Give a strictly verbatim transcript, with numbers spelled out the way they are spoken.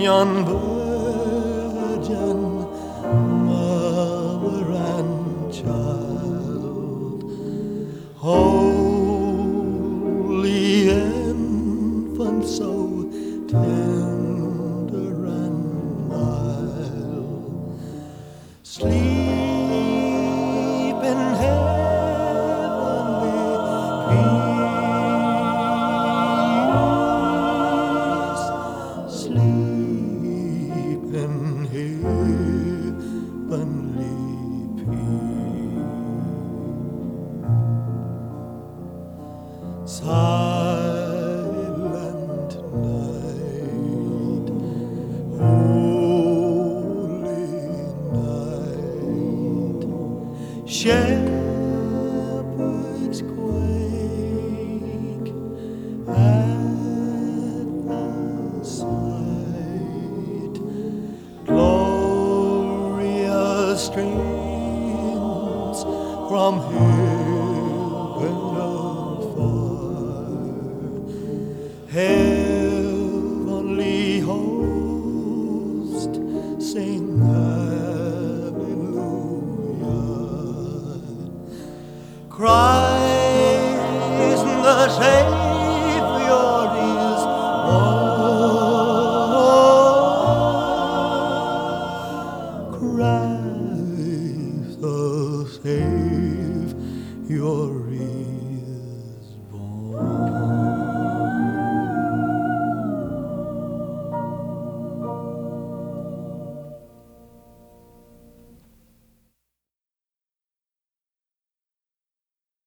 yon virgin mother and child, holy infant, so tender and mild, sleep in heavenly peace, sleep in heavenly peace. Silent night, holy night, shepherds quake at the sight, glorious streams from heaven afar, heavenly host sing hallelujah. Christ the Savior is born. Christ the Savior